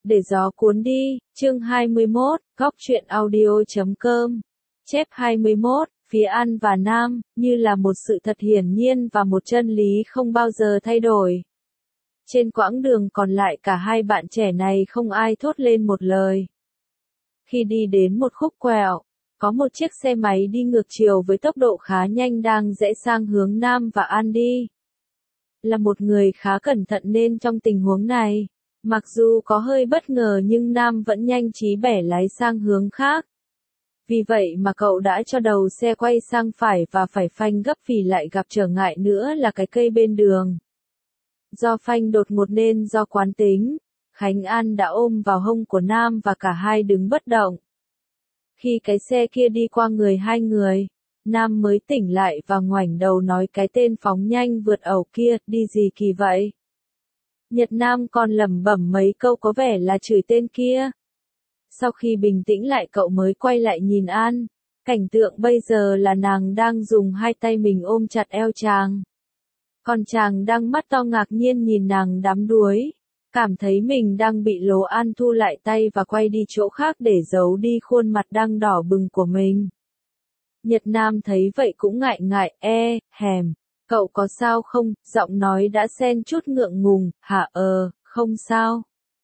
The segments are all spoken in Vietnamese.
Để gió cuốn đi, chương 21, góc truyện audio.com. Chép 21, phía An và Nam, như là một sự thật hiển nhiên và một chân lý không bao giờ thay đổi. Trên quãng đường còn lại cả hai bạn trẻ này không ai thốt lên một lời. Khi đi đến một khúc quẹo, có một chiếc xe máy đi ngược chiều với tốc độ khá nhanh đang rẽ sang hướng Nam và An đi. Là một người khá cẩn thận nên trong tình huống này, mặc dù có hơi bất ngờ nhưng Nam vẫn nhanh trí bẻ lái sang hướng khác. Vì vậy mà cậu đã cho đầu xe quay sang phải và phải phanh gấp vì lại gặp trở ngại nữa là cái cây bên đường. Do phanh đột ngột nên do quán tính, Khánh An đã ôm vào hông của Nam và cả hai đứng bất động. Khi cái xe kia đi qua người hai người, Nam mới tỉnh lại và ngoảnh đầu nói cái tên phóng nhanh vượt ẩu kia, đi gì kỳ vậy? Nhật Nam còn lẩm bẩm mấy câu có vẻ là chửi tên kia. Sau khi bình tĩnh lại cậu mới quay lại nhìn An, cảnh tượng bây giờ là nàng đang dùng hai tay mình ôm chặt eo chàng. Còn chàng đang mắt to ngạc nhiên nhìn nàng đắm đuối, cảm thấy mình đang bị lố. An thu lại tay và quay đi chỗ khác để giấu đi khuôn mặt đang đỏ bừng của mình. Nhật Nam thấy vậy cũng ngại ngại, hèm, cậu có sao không, giọng nói đã xen chút ngượng ngùng, hả không sao.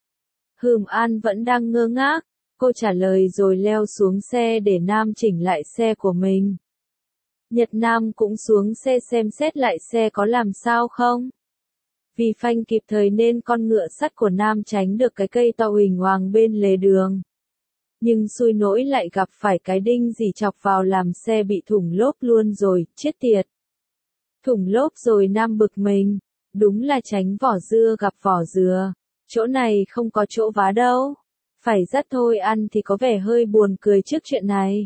An vẫn đang ngơ ngác, cô trả lời rồi leo xuống xe để Nam chỉnh lại xe của mình. Nhật Nam cũng xuống xe xem xét lại xe có làm sao không. Vì phanh kịp thời nên con ngựa sắt của Nam tránh được cái cây to huỳnh hoàng bên lề đường. Nhưng xui nỗi lại gặp phải cái đinh gì chọc vào làm xe bị thủng lốp luôn rồi, chết tiệt. Thủng lốp rồi Nam bực mình, đúng là tránh vỏ dưa gặp vỏ dừa, chỗ này không có chỗ vá đâu. Phải dắt thôi. Ăn thì có vẻ hơi buồn cười trước chuyện này.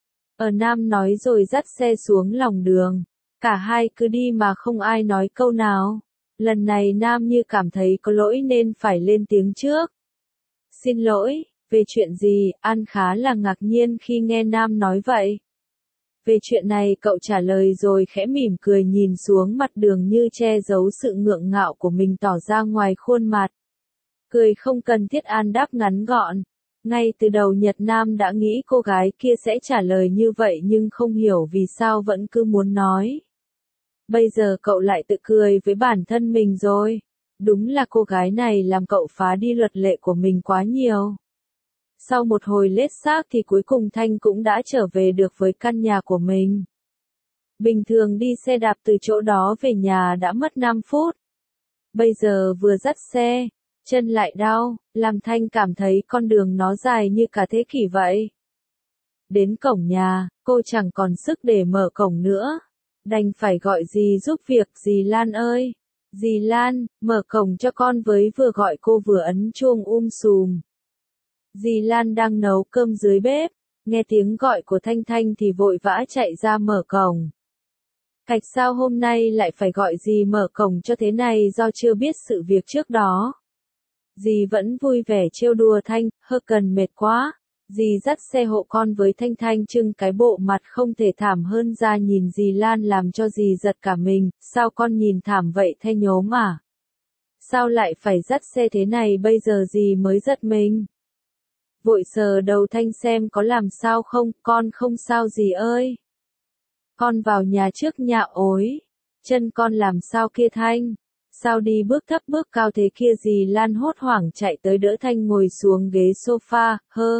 Nam nói rồi dắt xe xuống lòng đường. Cả hai cứ đi mà không ai nói câu nào. Lần này Nam như cảm thấy có lỗi nên phải lên tiếng trước. Xin lỗi, về chuyện gì? An khá là ngạc nhiên khi nghe Nam nói vậy. Về chuyện này cậu trả lời rồi khẽ mỉm cười nhìn xuống mặt đường như che giấu sự ngượng ngạo của mình tỏ ra ngoài khuôn mặt. Cười không cần thiết. An đáp ngắn gọn. Ngay từ đầu Nhật Nam đã nghĩ cô gái kia sẽ trả lời như vậy nhưng không hiểu vì sao vẫn cứ muốn nói. Bây giờ cậu lại tự cười với bản thân mình rồi. Đúng là cô gái này làm cậu phá đi luật lệ của mình quá nhiều. Sau một hồi lết xác thì cuối cùng Thanh cũng đã trở về được với căn nhà của mình. Bình thường đi xe đạp từ chỗ đó về nhà đã mất 5 phút. Bây giờ vừa dắt xe, chân lại đau, làm Thanh cảm thấy con đường nó dài như cả thế kỷ vậy. Đến cổng nhà, cô chẳng còn sức để mở cổng nữa. Đành phải gọi dì giúp việc. Dì Lan ơi! Dì Lan, mở cổng cho con với. Vừa gọi cô vừa ấn chuông sùm. Dì Lan đang nấu cơm dưới bếp, nghe tiếng gọi của Thanh Thanh thì vội vã chạy ra mở cổng. Cạch sao hôm nay lại phải gọi dì mở cổng cho thế này do chưa biết sự việc trước đó. Dì vẫn vui vẻ trêu đùa Thanh, cần mệt quá. Dì dắt xe hộ con với Thanh Thanh trưng cái bộ mặt không thể thảm hơn ra nhìn dì Lan làm cho dì giật cả mình. Sao con nhìn thảm vậy Thay nhốm à? Sao lại phải dắt xe thế này bây giờ? Dì mới giật mình. Vội sờ đầu Thanh xem có làm sao không. Con không sao dì ơi. Con vào nhà trước nhà. Ối, chân con làm sao kia Thanh? Sao đi bước thấp bước cao thế kia? Dì Lan hốt hoảng chạy tới đỡ Thanh ngồi xuống ghế sofa.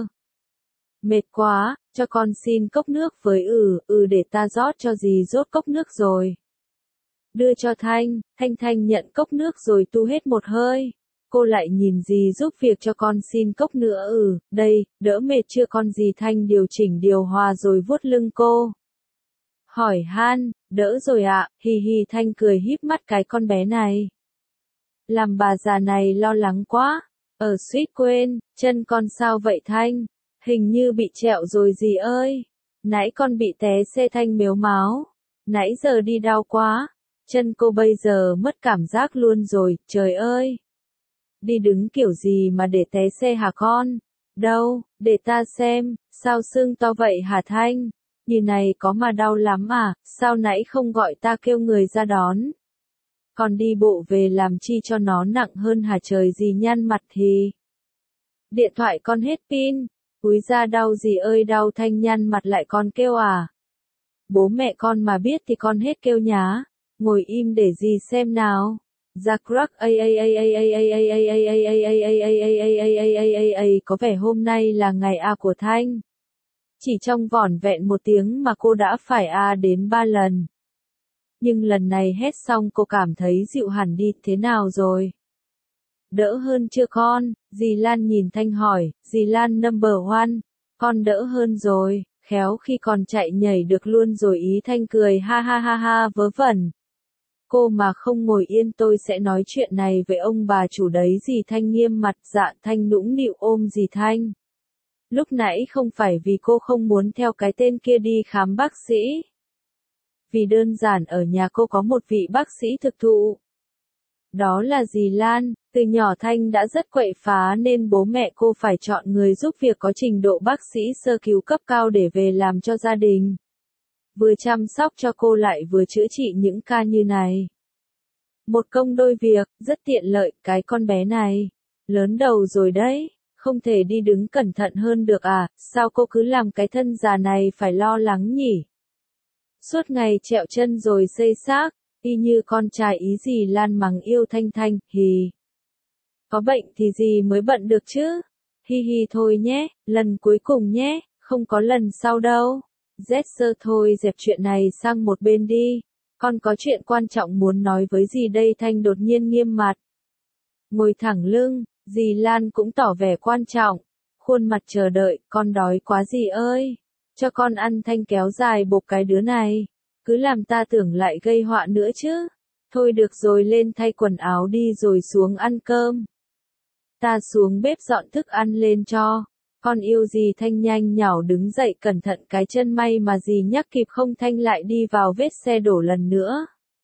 Mệt quá, cho con xin cốc nước với. Để ta rót cho dì. Rót cốc nước rồi đưa cho Thanh. Thanh nhận cốc nước rồi tu hết một hơi. Cô lại nhìn dì giúp việc cho con xin cốc nữa. Đây, đỡ mệt chưa con? Dì Thanh điều chỉnh điều hòa rồi vuốt lưng cô. Hỏi han, đỡ rồi ạ. Hi Thanh cười híp mắt cái con bé này. Làm bà già này lo lắng quá. Suýt quên, chân con sao vậy Thanh? Hình như bị trẹo rồi dì ơi. Nãy con bị té xe. Thanh mếu máo. Nãy giờ đi đau quá. Chân cô bây giờ mất cảm giác luôn rồi, trời ơi. Đi đứng kiểu gì mà để té xe hả con? Đâu, để ta xem, sao sưng to vậy hả Thanh? Như này có mà đau lắm à, sao nãy không gọi ta kêu người ra đón? Còn đi bộ về làm chi cho nó nặng hơn hả? Trời. Dì nhăn mặt thì. Điện thoại con hết pin. Úi da đau gì ơi đau, Thanh nhăn mặt lại con kêu à. Bố mẹ con mà biết thì con hết kêu nhá. Ngồi im để gì xem nào. Jack có vẻ hôm nay là ngày A của Thanh. Chỉ trong vỏn vẹn 1 tiếng mà cô đã phải A đến 3 lần. Nhưng lần này hét xong cô cảm thấy dịu hẳn đi, thế nào rồi? Đỡ hơn chưa con? Dì Lan nhìn Thanh hỏi, dì Lan number one, con đỡ hơn rồi, khéo khi còn chạy nhảy được luôn rồi ý. Thanh cười ha ha ha ha vớ vẩn. Cô mà không ngồi yên tôi sẽ nói chuyện này với ông bà chủ đấy. Dì Thanh nghiêm mặt. Dạ. Thanh nũng nịu ôm dì Thanh. Lúc nãy không phải vì cô không muốn theo cái tên kia đi khám bác sĩ. Vì đơn giản ở nhà cô có một vị bác sĩ thực thụ. Đó là dì Lan. Từ nhỏ Thanh đã rất quậy phá nên bố mẹ cô phải chọn người giúp việc có trình độ bác sĩ sơ cứu cấp cao để về làm cho gia đình. Vừa chăm sóc cho cô lại vừa chữa trị những ca như này. Một công đôi việc, rất tiện lợi. Cái con bé này lớn đầu rồi đấy, không thể đi đứng cẩn thận hơn được à. Sao cô cứ làm cái thân già này phải lo lắng nhỉ? Suốt ngày trẹo chân rồi xây xác, y như con trai ý. Dì Lan mắng yêu Thanh. Thanh, hì. Có bệnh thì gì mới bận được chứ? Hi hi thôi nhé, lần cuối cùng nhé, không có lần sau đâu. Sơ thôi dẹp chuyện này sang một bên đi. Con có chuyện quan trọng muốn nói với dì đây. Thanh đột nhiên nghiêm mặt. Ngồi thẳng lưng, dì Lan cũng tỏ vẻ quan trọng. Khuôn mặt chờ đợi, con đói quá dì ơi. Cho con ăn. Thanh kéo dài bộp cái đứa này. Cứ làm ta tưởng lại gây họa nữa chứ. Thôi được rồi, lên thay quần áo đi rồi xuống ăn cơm. Ta xuống bếp dọn thức ăn lên cho. Con yêu dì. Thanh nhanh nhảu đứng dậy cẩn thận cái chân, may mà dì nhắc kịp không Thanh lại đi vào vết xe đổ lần nữa.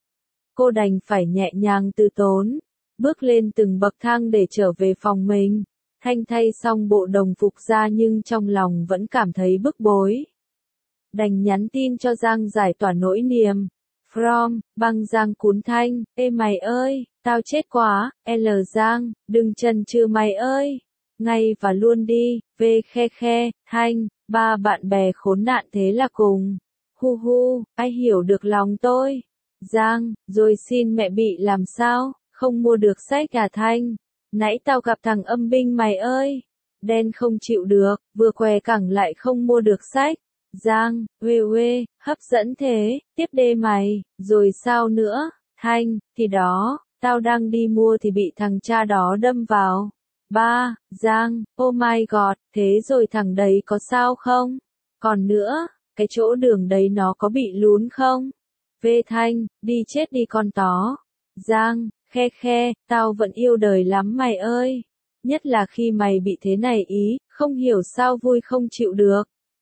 Cô đành phải nhẹ nhàng từ tốn, bước lên từng bậc thang để trở về phòng mình. Thanh thay xong bộ đồng phục ra nhưng trong lòng vẫn cảm thấy bức bối. Đành nhắn tin cho Giang giải tỏa nỗi niềm. From, băng Giang cún Thanh, ê mày ơi, tao chết quá, L Giang, đừng chần chừ mày ơi. Ngay và luôn đi, khe khe, Thanh, ba bạn bè khốn nạn thế là cùng. Hu hu, ai hiểu được lòng tôi. Giang, rồi xin mẹ bị làm sao, không mua được sách à Thanh. Nãy tao gặp thằng âm binh mày ơi. Đen không chịu được, vừa què cẳng lại không mua được sách. Giang, uê, hấp dẫn thế, tiếp đê mày, rồi sao nữa? Thanh, thì đó, tao đang đi mua thì bị thằng cha đó đâm vào. Ba, Giang, oh my god, thế rồi thằng đấy có sao không? Còn nữa, cái chỗ đường đấy nó có bị lún không? Thanh, đi chết đi con tó. Giang, khe, tao vẫn yêu đời lắm mày ơi. Nhất là khi mày bị thế này ý, không hiểu sao vui không chịu được.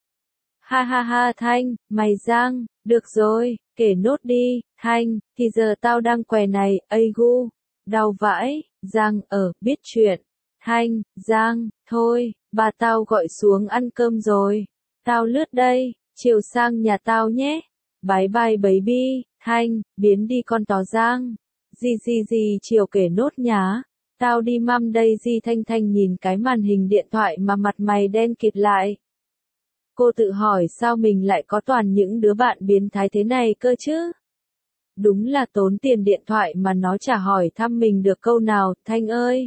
Ha ha ha Thanh, mày Giang, được rồi, kể nốt đi. Thanh, thì giờ tao đang què này, gu, đau vãi. Giang, biết chuyện. Thanh, Giang, thôi, bà tao gọi xuống ăn cơm rồi. Tao lướt đây, chiều sang nhà tao nhé. Bye bye baby. Thanh, biến đi con tó Giang. Gì, chiều kể nốt nhá. Tao đi măm đây. Thanh nhìn cái màn hình điện thoại mà mặt mày đen kịt lại. Cô tự hỏi sao mình lại có toàn những đứa bạn biến thái thế này cơ chứ? Đúng là tốn tiền điện thoại mà nó chả hỏi thăm mình được câu nào. Thanh ơi,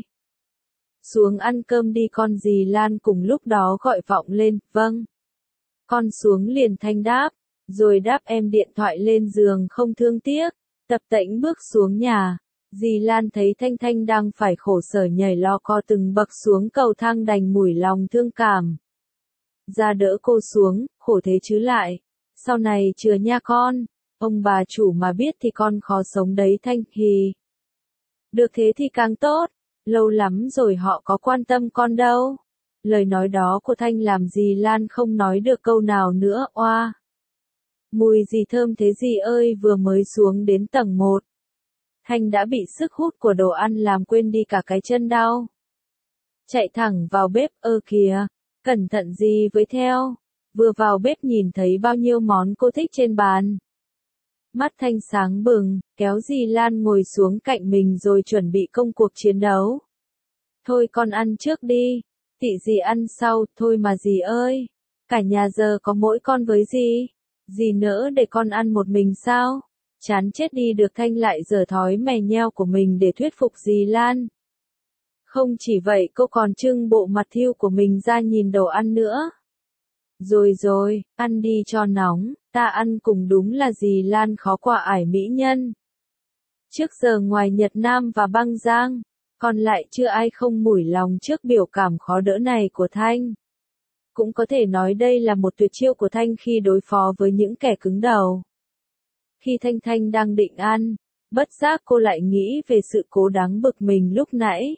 xuống ăn cơm đi con. Dì Lan cùng lúc đó gọi vọng lên. Vâng. Con xuống liền. Thanh đáp, rồi đáp em điện thoại lên giường không thương tiếc. Tập tễnh bước xuống nhà. Dì Lan thấy Thanh đang phải khổ sở nhảy lo co từng bậc xuống cầu thang đành mủi lòng thương cảm. Ra đỡ cô xuống, khổ thế chứ lại. Sau này chừa nha con. Ông bà chủ mà biết thì con khó sống đấy Thanh. Hì. Được thế thì càng tốt. Lâu lắm rồi họ có quan tâm con đâu. Lời nói đó của Thanh làm dì Lan không nói được câu nào nữa. Oa. Mùi gì thơm thế dì ơi. Vừa mới xuống đến tầng 1. Thanh đã bị sức hút của đồ ăn làm quên đi cả cái chân đau. Chạy thẳng vào bếp. Kìa. Cẩn thận gì với theo. Vừa vào bếp nhìn thấy bao nhiêu món cô thích trên bàn. Mắt Thanh sáng bừng, kéo dì Lan ngồi xuống cạnh mình rồi chuẩn bị công cuộc chiến đấu. Thôi con ăn trước đi. Tị dì ăn sau, thôi mà dì ơi. Cả nhà giờ có mỗi con với dì. Dì nỡ để con ăn một mình sao? Chán chết đi được. Thanh lại giở thói mè nheo của mình để thuyết phục dì Lan. Không chỉ vậy cô còn trưng bộ mặt thiêu của mình ra nhìn đồ ăn nữa. Rồi rồi, ăn đi cho nóng, ta ăn cùng. Đúng là dì Lan khó qua ải mỹ nhân. Trước giờ ngoài Nhật Nam và Băng Giang, còn lại chưa ai không mủi lòng trước biểu cảm khó đỡ này của Thanh. Cũng có thể nói đây là một tuyệt chiêu của Thanh khi đối phó với những kẻ cứng đầu. Khi Thanh đang định ăn, bất giác cô lại nghĩ về sự cố đáng bực mình lúc nãy.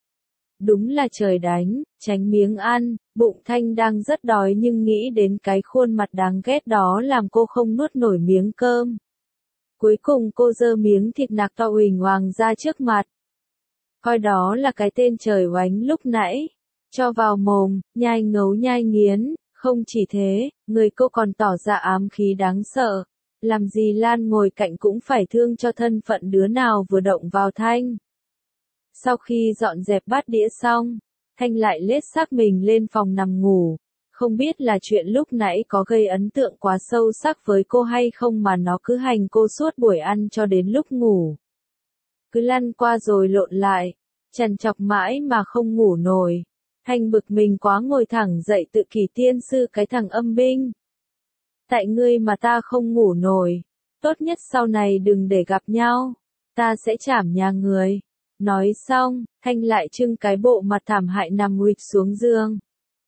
Đúng là trời đánh, tránh miếng ăn, bụng Thanh đang rất đói nhưng nghĩ đến cái khuôn mặt đáng ghét đó làm cô không nuốt nổi miếng cơm. Cuối cùng cô giơ miếng thịt nạc to huỳnh hoàng ra trước mặt. Coi đó là cái tên trời oánh lúc nãy. Cho vào mồm, nhai ngấu nhai nghiến, không chỉ thế, người cô còn tỏ ra ám khí đáng sợ. Làm gì Lan ngồi cạnh cũng phải thương cho thân phận đứa nào vừa động vào Thanh. Sau khi dọn dẹp bát đĩa xong, Thanh lại lết xác mình lên phòng nằm ngủ. Không biết là chuyện lúc nãy có gây ấn tượng quá sâu sắc với cô hay không mà nó cứ hành cô suốt buổi ăn cho đến lúc ngủ. Cứ lăn qua rồi lộn lại, trằn trọc mãi mà không ngủ nổi. Thanh bực mình quá ngồi thẳng dậy tự kỷ tiên sư cái thằng âm binh. Tại ngươi mà ta không ngủ nổi, tốt nhất sau này đừng để gặp nhau, ta sẽ trảm nhà người. Nói xong, Thanh lại trưng cái bộ mặt thảm hại nằm huỵch xuống giường.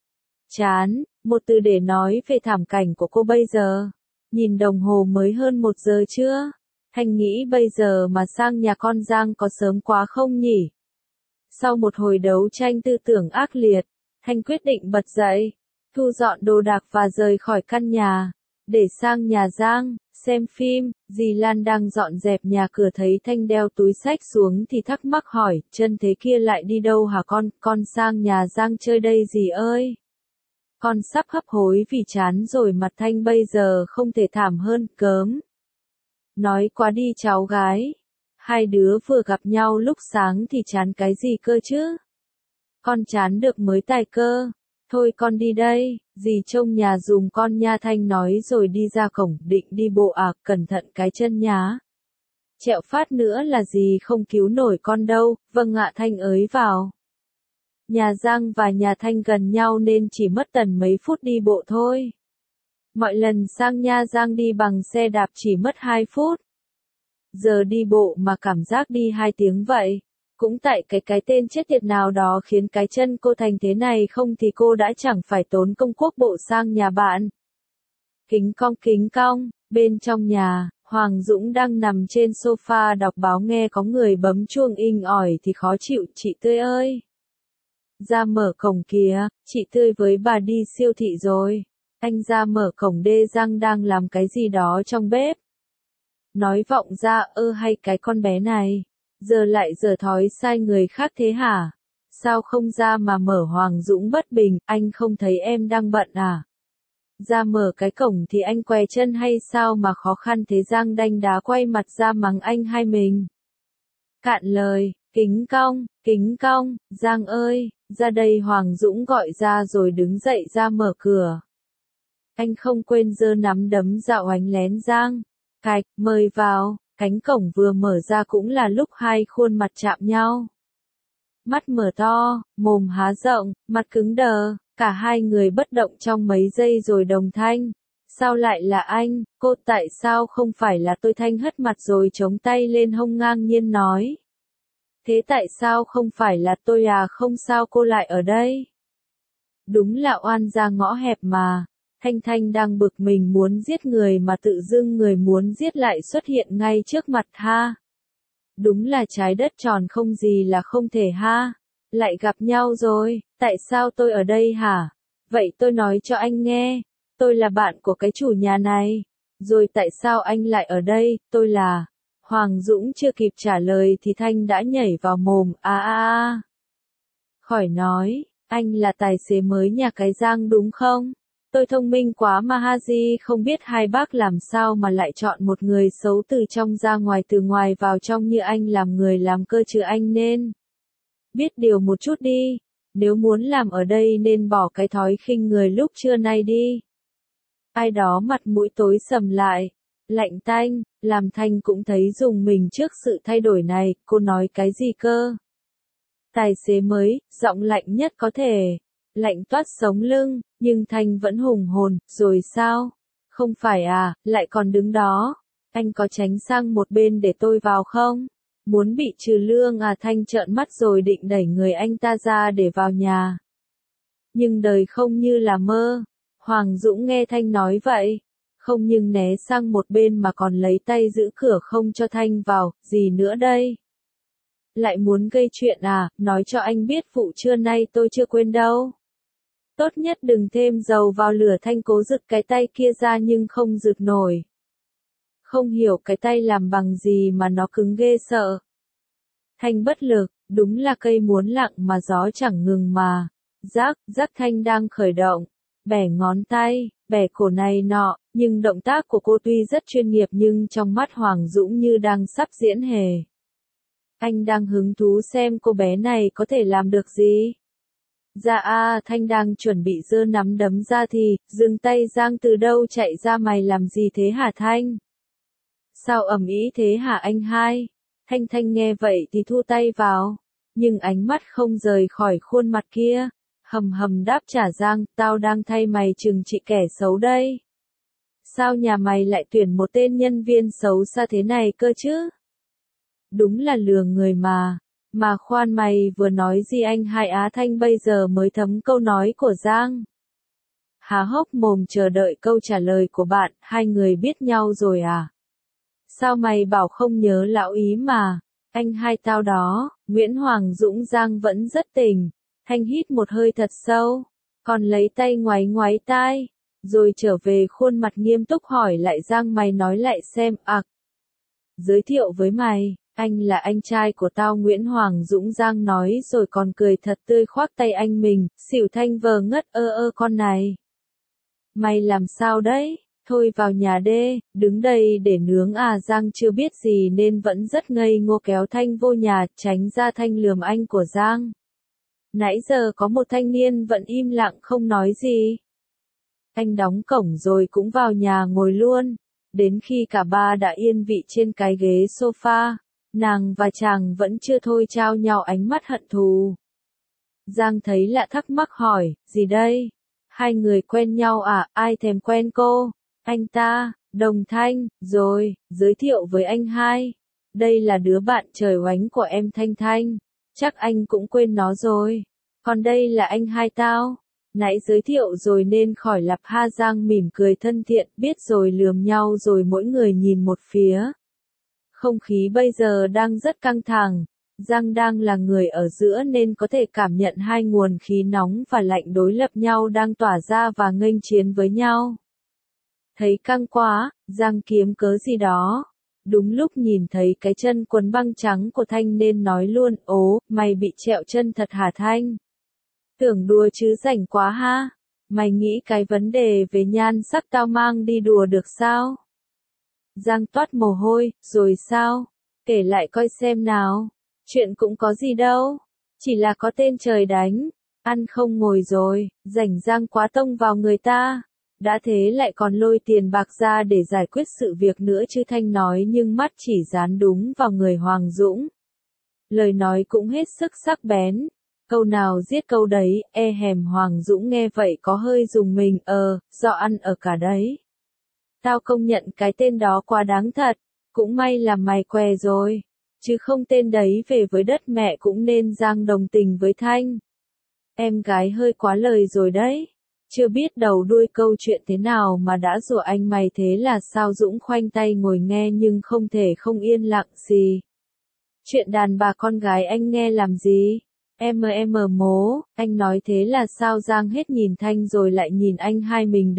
Chán, một từ để nói về thảm cảnh của cô bây giờ. Nhìn đồng hồ mới hơn 1 giờ trưa. Thanh nghĩ bây giờ mà sang nhà con Giang có sớm quá không nhỉ? Sau một hồi đấu tranh tư tưởng ác liệt, Thanh quyết định bật dậy, thu dọn đồ đạc và rời khỏi căn nhà, để sang nhà Giang, xem phim. Dì Lan đang dọn dẹp nhà cửa thấy Thanh đeo túi xách xuống thì thắc mắc hỏi, chân thế kia lại đi đâu hả con sang nhà Giang chơi đây dì ơi. Con sắp hấp hối vì chán rồi, mặt Thanh bây giờ không thể thảm hơn, cớm. Nói quá đi cháu gái. Hai đứa vừa gặp nhau lúc sáng thì chán cái gì cơ chứ? Con chán được mới tài cơ. Thôi con đi đây, dì trông nhà dùm con nha. Thanh nói rồi đi ra cổng, định đi bộ à, cẩn thận cái chân nhá. Chẹo phát nữa là dì không cứu nổi con đâu. Vâng ạ Thanh ới vào. Nhà Giang và nhà Thanh gần nhau nên chỉ mất tầm mấy phút đi bộ thôi. Mọi lần sang nhà Giang đi bằng xe đạp chỉ mất 2 phút. Giờ đi bộ mà cảm giác đi 2 tiếng vậy. Cũng tại cái tên chết tiệt nào đó khiến cái chân cô thành thế này, không thì cô đã chẳng phải tốn công quốc bộ sang nhà bạn. Kính cong, bên trong nhà, Hoàng Dũng đang nằm trên sofa đọc báo, nghe có người bấm chuông inh ỏi thì khó chịu. Chị Tươi ơi! Ra mở cổng kìa, chị Tươi với bà đi siêu thị rồi. Anh ra mở cổng đê. Giang đang làm cái gì đó trong bếp. Nói vọng ra, hay cái con bé này, giờ lại giở thói sai người khác thế hả? Sao không ra mà mở? Hoàng Dũng bất bình, anh không thấy em đang bận à? Ra mở cái cổng thì anh què chân hay sao mà khó khăn thế? Giang đanh đá quay mặt ra mắng anh hay mình. Cạn lời, kính cong, Giang ơi, ra đây. Hoàng Dũng gọi ra rồi đứng dậy ra mở cửa. Anh không quên giơ nắm đấm dạo ánh lén Giang. Cạch, mời vào. Cánh cổng vừa mở ra cũng là lúc hai khuôn mặt chạm nhau. Mắt mở to, mồm há rộng, mặt cứng đờ, cả hai người bất động trong mấy giây rồi đồng thanh. Sao lại là anh, cô? Tại sao không phải là tôi? Thanh hất mặt rồi chống tay lên hông ngang nhiên nói. Thế tại sao không phải là tôi à? Không sao cô lại ở đây. Đúng là oan ra ngõ hẹp mà. Thanh đang bực mình muốn giết người mà tự dưng người muốn giết lại xuất hiện ngay trước mặt ha. Đúng là trái đất tròn không gì là không thể ha. Lại gặp nhau rồi, tại sao tôi ở đây hả? Vậy tôi nói cho anh nghe, tôi là bạn của cái chủ nhà này. Rồi tại sao anh lại ở đây? Tôi là... Hoàng Dũng chưa kịp trả lời thì Thanh đã nhảy vào mồm. Khỏi nói, anh là tài xế mới nhà cái Giang đúng không? Tôi thông minh quá mà Haji, không biết hai bác làm sao mà lại chọn một người xấu từ trong ra ngoài, từ ngoài vào trong như anh làm người làm cơ chứ. Anh nên biết điều một chút đi. nếu muốn làm ở đây nên bỏ cái thói khinh người lúc trưa nay đi. Ai đó mặt mũi tối sầm lại, lạnh tanh, làm Thanh cũng thấy rùng mình trước sự thay đổi này, cô nói cái gì cơ? Tài xế mới, giọng lạnh nhất có thể, lạnh toát sống lưng, nhưng Thanh vẫn hùng hồn, rồi sao? Không phải à, lại còn đứng đó, anh có tránh sang một bên để tôi vào không? Muốn bị trừ lương à? Thanh trợn mắt rồi định đẩy người anh ta ra để vào nhà. Nhưng đời không như là mơ. Hoàng Dũng nghe Thanh nói vậy, không nhưng né sang một bên mà còn lấy tay giữ cửa không cho Thanh vào, gì nữa đây? Lại muốn gây chuyện à? Nói cho anh biết vụ trưa nay tôi chưa quên đâu. Tốt nhất đừng thêm dầu vào lửa. Thanh cố giựt cái tay kia ra nhưng không giựt nổi. Không hiểu cái tay làm bằng gì mà nó cứng ghê sợ. Thanh bất lực, đúng là cây muốn lặng mà gió chẳng ngừng mà. Rắc, rắc. Thanh đang khởi động, bẻ ngón tay, bẻ cổ này nọ, nhưng động tác của cô tuy rất chuyên nghiệp nhưng trong mắt Hoàng Dũng như đang sắp diễn hề. Anh đang hứng thú xem cô bé này có thể làm được gì. Dạ a, Thanh đang chuẩn bị giơ nắm đấm ra thì, dừng tay. Giang từ đâu chạy ra? Mày làm gì thế hả Thanh? Sao ầm ĩ thế hả anh hai? Thanh nghe vậy thì thu tay vào, nhưng ánh mắt không rời khỏi khuôn mặt kia. Hầm hầm đáp trả Giang, tao đang thay mày trừng trị kẻ xấu đây. Sao nhà mày lại tuyển một tên nhân viên xấu xa thế này cơ chứ? Đúng là lừa người mà. Mà khoan, mày vừa nói gì anh hai á? Thanh bây giờ mới thấm câu nói của Giang. Há hốc mồm chờ đợi câu trả lời của bạn. Hai người biết nhau rồi à? Sao mày bảo không nhớ lão ý mà? Anh hai tao đó. Nguyễn Hoàng Dũng. Giang vẫn rất tỉnh. Thanh hít một hơi thật sâu, còn lấy tay ngoáy ngoáy tai, rồi trở về khuôn mặt nghiêm túc hỏi lại Giang, mày nói lại xem. Giới thiệu với mày, anh là anh trai của tao Nguyễn Hoàng Dũng. Giang nói rồi còn cười thật tươi khoác tay anh mình. Xỉu. Thanh vờ ngất. Con này, mày làm sao đấy? Thôi vào nhà đê, đứng đây để nướng à? Giang chưa biết gì nên vẫn rất ngây ngô kéo Thanh vô nhà, tránh ra. Thanh lườm anh của Giang. Nãy giờ có một thanh niên vẫn im lặng không nói gì. Anh đóng cổng rồi cũng vào nhà ngồi luôn. Đến khi cả ba đã yên vị trên cái ghế sofa, nàng và chàng vẫn chưa thôi trao nhau ánh mắt hận thù. Giang thấy lạ thắc mắc hỏi, gì đây? Hai người quen nhau à? Ai thèm quen cô? Anh ta, Đồng Thanh, rồi, giới thiệu với anh hai. Đây là đứa bạn trời oánh của em Thanh Thanh. Chắc anh cũng quên nó rồi. Còn đây là anh hai tao. Nãy giới thiệu rồi nên khỏi lặp ha. Giang mỉm cười thân thiện, biết rồi lườm nhau rồi mỗi người nhìn một phía. Không khí bây giờ đang rất căng thẳng. Giang đang là người ở giữa nên có thể cảm nhận hai nguồn khí nóng và lạnh đối lập nhau đang tỏa ra và nghênh chiến với nhau. Thấy căng quá, Giang kiếm cớ gì đó. Đúng lúc nhìn thấy cái chân quấn băng trắng của Thanh nên nói luôn, ố, mày bị trẹo chân thật hả Thanh? Tưởng đùa chứ rảnh quá ha. Mày nghĩ cái vấn đề về nhan sắc tao mang đi đùa được sao? Giang toát mồ hôi, rồi sao? Kể lại coi xem nào. Chuyện cũng có gì đâu. Chỉ là có tên trời đánh. Ăn không ngồi rồi, rảnh Giang quá tông vào người ta. Đã thế lại còn lôi tiền bạc ra để giải quyết sự việc nữa chứ. Thanh nói nhưng mắt chỉ dán đúng vào người Hoàng Dũng. Lời nói cũng hết sức sắc bén. Câu nào giết câu đấy. Hèm Hoàng Dũng nghe vậy có hơi rùng mình. Do ăn ở cả đấy. Tao công nhận cái tên đó quá đáng thật. Cũng may là mày què rồi. Chứ không tên đấy về với đất mẹ cũng nên. Giang đồng tình với Thanh. Em gái hơi quá lời rồi đấy. Chưa biết đầu đuôi câu chuyện thế nào mà đã rủa anh mày thế là sao? Dũng khoanh tay ngồi nghe nhưng không thể không yên lặng. Gì? Chuyện đàn bà con gái anh nghe làm gì? Em mố, anh nói thế là sao? Giang hết nhìn Thanh rồi lại nhìn anh hai. Mình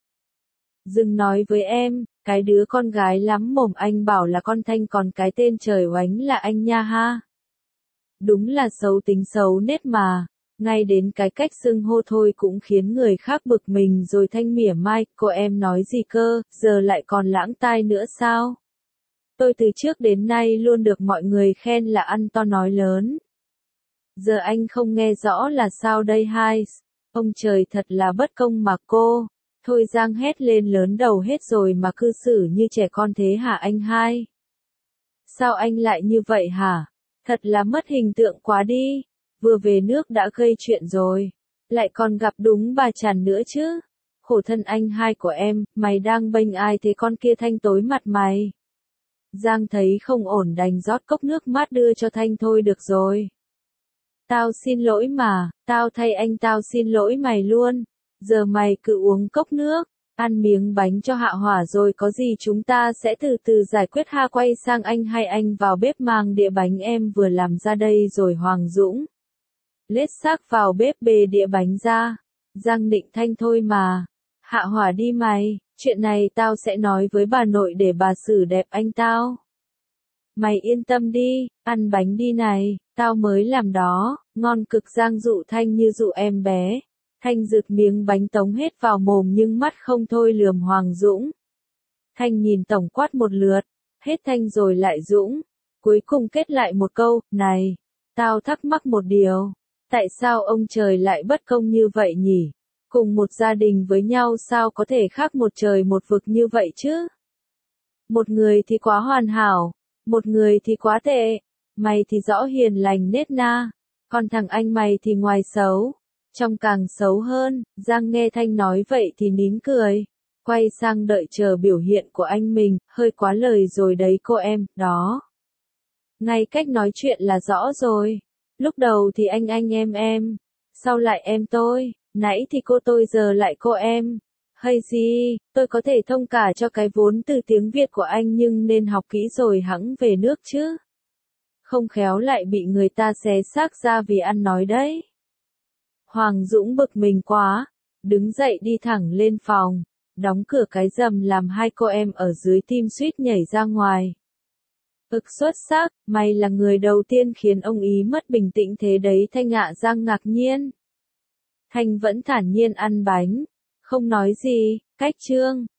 đừng nói với em, cái đứa con gái lắm mồm anh bảo là con Thanh còn cái tên trời oánh là anh nha ha. Đúng là xấu tính xấu nết mà. Ngay đến cái cách xưng hô thôi cũng khiến người khác bực mình rồi. Thanh mỉa mai, cô em nói gì cơ, giờ lại còn lãng tai nữa sao? Tôi từ trước đến nay luôn được mọi người khen là ăn to nói lớn. Giờ anh không nghe rõ là sao đây hai. Ông trời thật là bất công mà cô. Thôi Giang hét lên lớn đầu hết rồi mà cư xử như trẻ con thế hả anh hai? Sao anh lại như vậy hả? Thật là mất hình tượng quá đi. Vừa về nước đã gây chuyện rồi. Lại còn gặp đúng bà Tràn nữa chứ. Khổ thân anh hai của em, mày đang bênh ai thế con kia Thanh tối mặt mày. Giang thấy không ổn đành rót cốc nước mát đưa cho Thanh thôi được rồi. Tao xin lỗi mà, tao thay anh tao xin lỗi mày luôn. Giờ mày cứ uống cốc nước, ăn miếng bánh cho hạ hỏa rồi có gì chúng ta sẽ từ từ giải quyết ha. Quay sang anh hai, anh vào bếp mang đĩa bánh em vừa làm ra đây rồi. Hoàng Dũng lết xác vào bếp bê đĩa bánh ra. Giang định Thanh thôi mà. Hạ hỏa đi mày, chuyện này tao sẽ nói với bà nội để bà xử đẹp anh tao. Mày yên tâm đi, ăn bánh đi này, tao mới làm đó, ngon cực. Giang dụ Thanh như dụ em bé. Thanh rực miếng bánh tống hết vào mồm nhưng mắt không thôi lườm Hoàng Dũng. Thanh nhìn tổng quát một lượt, hết Thanh rồi lại Dũng. Cuối cùng kết lại một câu, này, tao thắc mắc một điều. Tại sao ông trời lại bất công như vậy nhỉ? Cùng một gia đình với nhau sao có thể khác một trời một vực như vậy chứ? Một người thì quá hoàn hảo, một người thì quá tệ. Mày thì rõ hiền lành nết na, còn thằng anh mày thì ngoài xấu, trong càng xấu hơn. Giang nghe Thanh nói vậy thì nín cười, quay sang đợi chờ biểu hiện của anh mình. Hơi quá lời rồi đấy cô em, đó. Ngay cách nói chuyện là rõ rồi. Lúc đầu thì anh em, sau lại em tôi, nãy thì cô tôi giờ lại cô em. Hay gì, tôi có thể thông cả cho cái vốn từ tiếng Việt của anh nhưng nên học kỹ rồi hẵng về nước chứ. Không khéo lại bị người ta xé xác ra vì ăn nói đấy. Hoàng Dũng bực mình quá, đứng dậy đi thẳng lên phòng, đóng cửa cái rầm làm hai cô em ở dưới tim suýt nhảy ra ngoài. Ực xuất sắc, mày là người đầu tiên khiến ông ý mất bình tĩnh thế đấy Thanh ạ. Giang ngạc nhiên. Thanh vẫn thản nhiên ăn bánh, không nói gì. Cách chương